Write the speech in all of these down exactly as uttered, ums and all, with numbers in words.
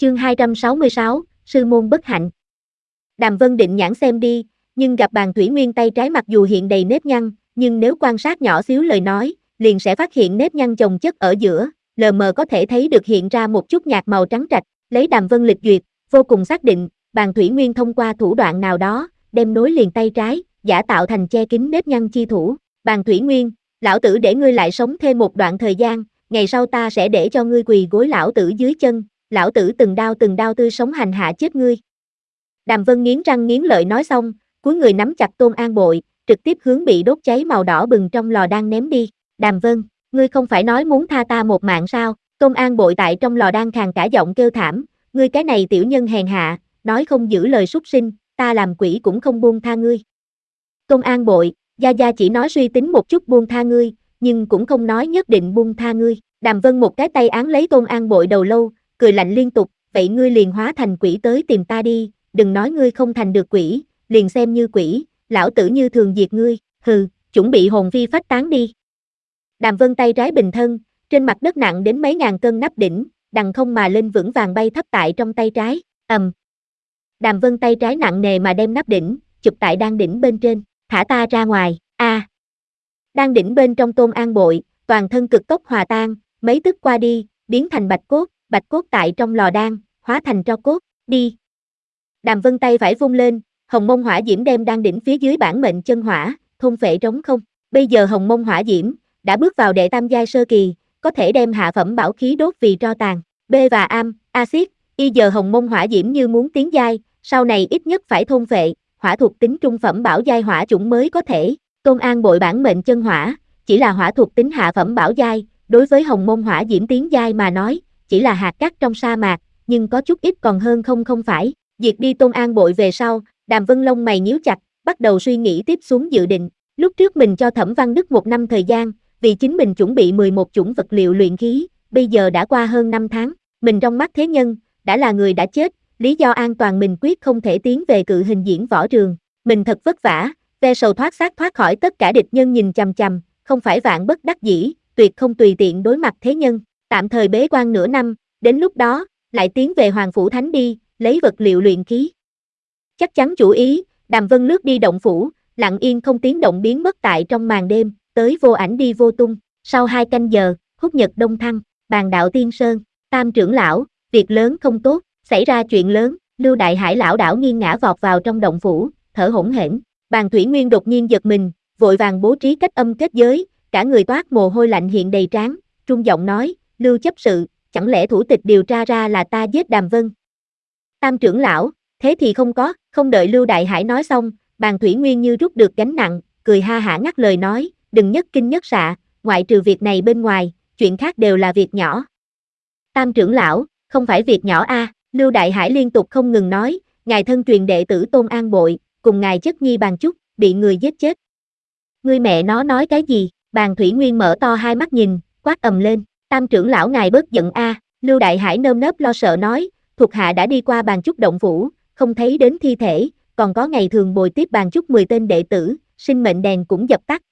Chương hai trăm sáu mươi sáu, Sư môn bất hạnh. Đàm Vân định nhãn xem đi, nhưng gặp Bàn Thủy Nguyên tay trái mặc dù hiện đầy nếp nhăn, nhưng nếu quan sát nhỏ xíu lời nói, liền sẽ phát hiện nếp nhăn chồng chất ở giữa, lờ mờ có thể thấy được hiện ra một chút nhạt màu trắng trạch. Lấy Đàm Vân lịch duyệt, vô cùng xác định, Bàn Thủy Nguyên thông qua thủ đoạn nào đó, đem nối liền tay trái, giả tạo thành che kín nếp nhăn chi thủ. Bàn Thủy Nguyên, lão tử để ngươi lại sống thêm một đoạn thời gian, ngày sau ta sẽ để cho ngươi quỳ gối lão tử dưới chân, lão tử từng đao từng đao tươi sống hành hạ chết ngươi. Đàm Vân nghiến răng nghiến lợi nói xong, cúi người nắm chặt Tôn An Bội, trực tiếp hướng bị đốt cháy màu đỏ bừng trong lò đan ném đi. Đàm Vân, ngươi không phải nói muốn tha ta một mạng sao? Tôn An Bội tại trong lò đan khàn cả giọng kêu thảm, ngươi cái này tiểu nhân hèn hạ, nói không giữ lời súc sinh, ta làm quỷ cũng không buông tha ngươi. Tôn An Bội, gia gia chỉ nói suy tính một chút buông tha ngươi, nhưng cũng không nói nhất định buông tha ngươi. Đàm Vân một cái tay án lấy Tôn An Bội đầu lâu, cười lạnh liên tục, vậy ngươi liền hóa thành quỷ tới tìm ta đi, đừng nói ngươi không thành được quỷ, liền xem như quỷ, lão tử như thường diệt ngươi, hừ, chuẩn bị hồn phi phách tán đi. Đàm Vân tay trái bình thân, trên mặt đất nặng đến mấy ngàn cân nắp đỉnh, đằng không mà lên vững vàng bay thấp tại trong tay trái, ầm. Đàm Vân tay trái nặng nề mà đem nắp đỉnh, chụp tại đan đỉnh bên trên, thả ta ra ngoài, a. À. Đan đỉnh bên trong Tôn An Bội, toàn thân cực tốc hòa tan, mấy tức qua đi, biến thành bạch cốt, bạch cốt tại trong lò đan, hóa thành tro cốt, đi. Đàm Vân tay phải vung lên, hồng mông hỏa diễm đem đan đỉnh phía dưới bản mệnh chân hỏa, thôn phệ trống không. Bây giờ hồng mông hỏa diễm đã bước vào đệ tam giai sơ kỳ, có thể đem hạ phẩm bảo khí đốt vì tro tàn. B và am, axit, y giờ hồng mông hỏa diễm như muốn tiến giai, sau này ít nhất phải thôn phệ, hỏa thuộc tính trung phẩm bảo giai hỏa chủng mới có thể. Tôn An Bội bản mệnh chân hỏa, chỉ là hỏa thuộc tính hạ phẩm bảo giai, đối với hồng mông hỏa diễm tiến giai mà nói, chỉ là hạt cát trong sa mạc, nhưng có chút ít còn hơn không không phải. Diệt đi Tôn An Bội về sau, Đàm Vân lông mày nhíu chặt, bắt đầu suy nghĩ tiếp xuống dự định. Lúc trước mình cho Thẩm Văn Đức một năm thời gian, vì chính mình chuẩn bị mười một chủng vật liệu luyện khí, bây giờ đã qua hơn năm tháng, mình trong mắt thế nhân, đã là người đã chết, lý do an toàn mình quyết không thể tiến về cự hình diễn võ trường. Mình thật vất vả, ve sầu thoát xác thoát khỏi tất cả địch nhân nhìn chằm chằm, không phải vạn bất đắc dĩ, tuyệt không tùy tiện đối mặt thế nhân, tạm thời bế quan nửa năm, đến lúc đó, lại tiến về Hoàng Phủ Thánh đi, lấy vật liệu luyện khí. Chắc chắn chủ ý, Đàm Vân lướt đi động phủ, lặng yên không tiếng động biến mất tại trong màn đêm, tới vô ảnh đi vô tung. Sau hai canh giờ, húc nhật đông thăng, Bàn Đạo Tiên Sơn, Tam trưởng lão, việc lớn không tốt, xảy ra chuyện lớn. Lưu Đại Hải lão đảo nghiêng ngã vọt vào trong động phủ, thở hổn hển. Bàn Thủy Nguyên đột nhiên giật mình, vội vàng bố trí cách âm kết giới, cả người toát mồ hôi lạnh hiện đầy trán, trung giọng nói, Lưu chấp sự, chẳng lẽ thủ tịch điều tra ra là ta giết Đàm Vân? Tam trưởng lão, thế thì không có, không đợi Lưu Đại Hải nói xong, Bàn Thủy Nguyên như rút được gánh nặng, cười ha hả ngắt lời nói, đừng nhất kinh nhất xạ, ngoại trừ việc này bên ngoài, chuyện khác đều là việc nhỏ. Tam trưởng lão, không phải việc nhỏ a, à, Lưu Đại Hải liên tục không ngừng nói, ngài thân truyền đệ tử Tôn An Bội, cùng ngài chất nhi Bàn Chúc, bị người giết chết. Ngươi mẹ nó nói cái gì? Bàn Thủy Nguyên mở to hai mắt nhìn, quát ầm lên, Tam trưởng lão ngài bớt giận a, à. Lưu Đại Hải nơm nớp lo sợ nói, thuộc hạ đã đi qua Bàn Chúc động phủ, không thấy đến thi thể, còn có ngày thường bồi tiếp Bàn Chúc mười tên đệ tử, sinh mệnh đèn cũng dập tắt.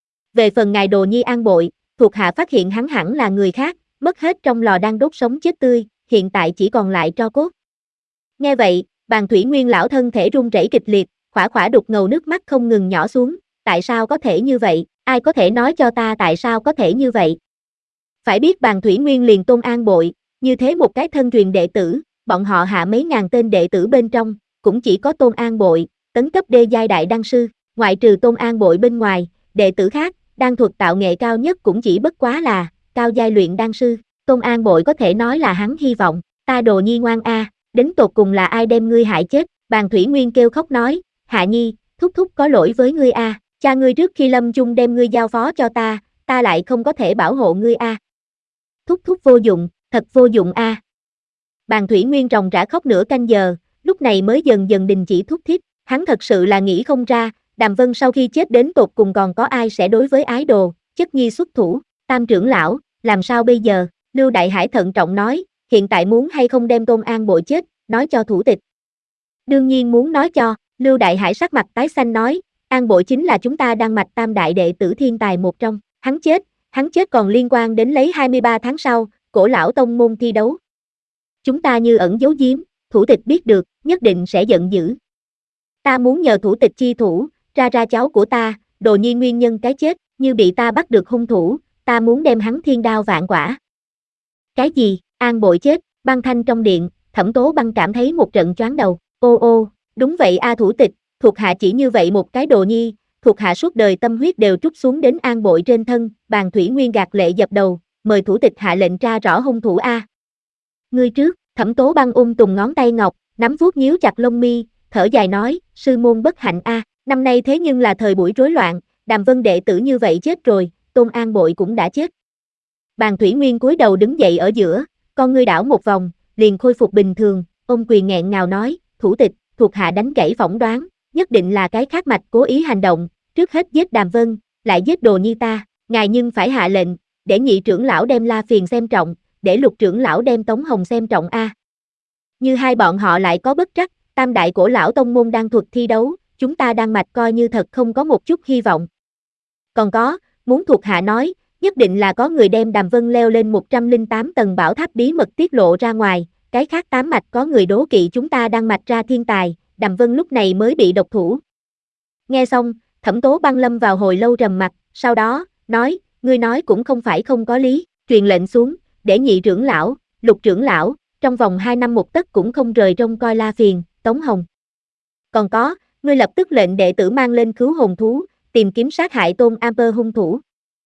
Về phần ngài Đồ Nhi An Bội, thuộc hạ phát hiện hắn hẳn là người khác, mất hết trong lò đang đốt sống chết tươi, hiện tại chỉ còn lại tro cốt. Nghe vậy, Bàn Thủy Nguyên lão thân thể run rẩy kịch liệt, khỏa khỏa đục ngầu nước mắt không ngừng nhỏ xuống, tại sao có thể như vậy, ai có thể nói cho ta tại sao có thể như vậy? Phải biết Bàn Thủy Nguyên liền Tôn An Bội, như thế một cái thân truyền đệ tử, bọn họ hạ mấy ngàn tên đệ tử bên trong, cũng chỉ có Tôn An Bội, tấn cấp đê giai đại đan sư, ngoại trừ Tôn An Bội bên ngoài, đệ tử khác, đan thuật tạo nghệ cao nhất cũng chỉ bất quá là cao giai luyện đan sư. Tôn An Bội có thể nói là hắn hy vọng, ta Đồ Nhi ngoan a, à, đến tột cùng là ai đem ngươi hại chết? Bàn Thủy Nguyên kêu khóc nói, Hạ Nhi, thúc thúc có lỗi với ngươi a, à. Cha ngươi trước khi lâm chung đem ngươi giao phó cho ta, ta lại không có thể bảo hộ ngươi a. À. Thúc thúc vô dụng, thật vô dụng a. À. Bàn Thủy Nguyên ròng rã khóc nửa canh giờ, lúc này mới dần dần đình chỉ thúc thiết, hắn thật sự là nghĩ không ra, Đàm Vân sau khi chết đến tột cùng còn có ai sẽ đối với ái đồ, chất nhi xuất thủ. Tam trưởng lão, làm sao bây giờ? Lưu Đại Hải thận trọng nói, hiện tại muốn hay không đem Tôn An Bội chết, nói cho thủ tịch. Đương nhiên muốn nói cho, Lưu Đại Hải sắc mặt tái xanh nói, An Bội chính là chúng ta đan mạch tam đại đệ tử thiên tài một trong, hắn chết, hắn chết còn liên quan đến lấy hai mươi ba tháng sau, cổ lão tông môn thi đấu. chúng ta như ẩn giấu giếm, thủ tịch biết được, nhất định sẽ giận dữ. Ta muốn nhờ thủ tịch chi thủ, ra ra cháu của ta, Đồ Nhi nguyên nhân cái chết, như bị ta bắt được hung thủ, ta muốn đem hắn thiên đao vạn quả. Cái gì, An Bội chết, Băng Thanh trong điện, Thẩm Tố Băng cảm thấy một trận choáng đầu, ô ô, đúng vậy a thủ tịch, thuộc hạ chỉ như vậy một cái Đồ Nhi, thuộc hạ suốt đời tâm huyết đều trút xuống đến An Bội trên thân, Bàn Thủy Nguyên gạt lệ dập đầu, mời thủ tịch hạ lệnh tra rõ hung thủ a. Ngươi trước, Thẩm Tố Băng ung tùng ngón tay ngọc, nắm vuốt nhíu chặt lông mi, thở dài nói, sư môn bất hạnh a, năm nay thế nhưng là thời buổi rối loạn, Đàm Vân đệ tử như vậy chết rồi, Tôn An Bội cũng đã chết. Bàn Thủy Nguyên cúi đầu đứng dậy ở giữa, con ngươi đảo một vòng, liền khôi phục bình thường, ôm quyền nghẹn ngào nói, thủ tịch, thuộc hạ đánh gãy phỏng đoán, nhất định là cái khác mạch cố ý hành động, trước hết giết Đàm Vân, lại giết Đồ Nhi ta, ngài nhưng phải hạ lệnh, để nhị trưởng lão đem La Phiền xem trọng, để lục trưởng lão đem Tống Hồng xem trọng a. Như hai bọn họ lại có bất trắc, tam đại cổ lão tông môn đang thuật thi đấu, chúng ta đang mạch coi như thật không có một chút hy vọng. Còn có, muốn thuộc hạ nói, nhất định là có người đem Đàm Vân leo lên một trăm lẻ tám tầng bảo tháp bí mật tiết lộ ra ngoài, cái khác tám mạch có người đố kỵ chúng ta đang mạch ra thiên tài, Đàm Vân lúc này mới bị độc thủ. Nghe xong, Thẩm Tố Băng lâm vào hồi lâu trầm mặc, sau đó, nói, ngươi nói cũng không phải không có lý, truyền lệnh xuống, để nhị trưởng lão, lục trưởng lão, trong vòng hai năm một tấc cũng không rời trông coi La Phiền, Tống Hồng. Còn có, ngươi lập tức lệnh đệ tử mang lên cứu hồn thú, tìm kiếm sát hại Tôn Amber hung thủ.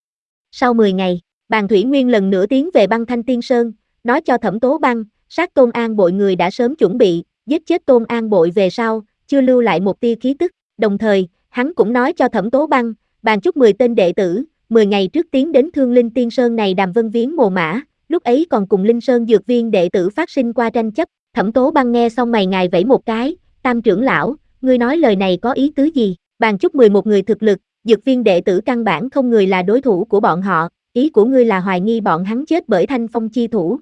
Sau mười ngày, Bàn Thủy Nguyên lần nữa tiến về Băng Thanh Tiên Sơn, nói cho Thẩm Tố Băng, sát Tôn An Bội người đã sớm chuẩn bị, giết chết Tôn An Bội về sau, chưa lưu lại một tia khí tức, đồng thời, hắn cũng nói cho Thẩm Tố Băng, bàn chúc mười tên đệ tử, mười ngày trước tiến đến Thương Linh Tiên Sơn này Đàm Vân viếng mồ mã, lúc ấy còn cùng Linh Sơn dược viên đệ tử phát sinh qua tranh chấp, Thẩm Tố Băng nghe xong mày ngài vẫy một cái, Tam trưởng lão, ngươi nói lời này có ý tứ gì, bàn chúc mười một người thực lực, dược viên đệ tử căn bản không người là đối thủ của bọn họ, ý của ngươi là hoài nghi bọn hắn chết bởi Thanh Phong chi thủ.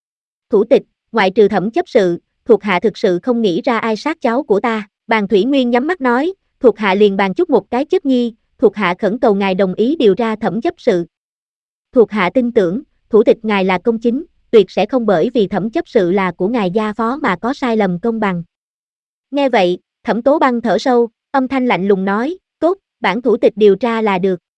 Thủ tịch, ngoại trừ Thẩm chấp sự, thuộc hạ thực sự không nghĩ ra ai sát cháu của ta, Bàn Thủy Nguyên nhắm mắt nói, thuộc hạ liền bàn chúc một cái chất nhi, thuộc hạ khẩn cầu ngài đồng ý điều ra Thẩm chấp sự. Thuộc hạ tin tưởng, thủ tịch ngài là công chính, tuyệt sẽ không bởi vì Thẩm chấp sự là của ngài gia phó mà có sai lầm công bằng. Nghe vậy, Thẩm Tố Băng thở sâu, âm thanh lạnh lùng nói, tốt, bản thủ tịch điều tra là được,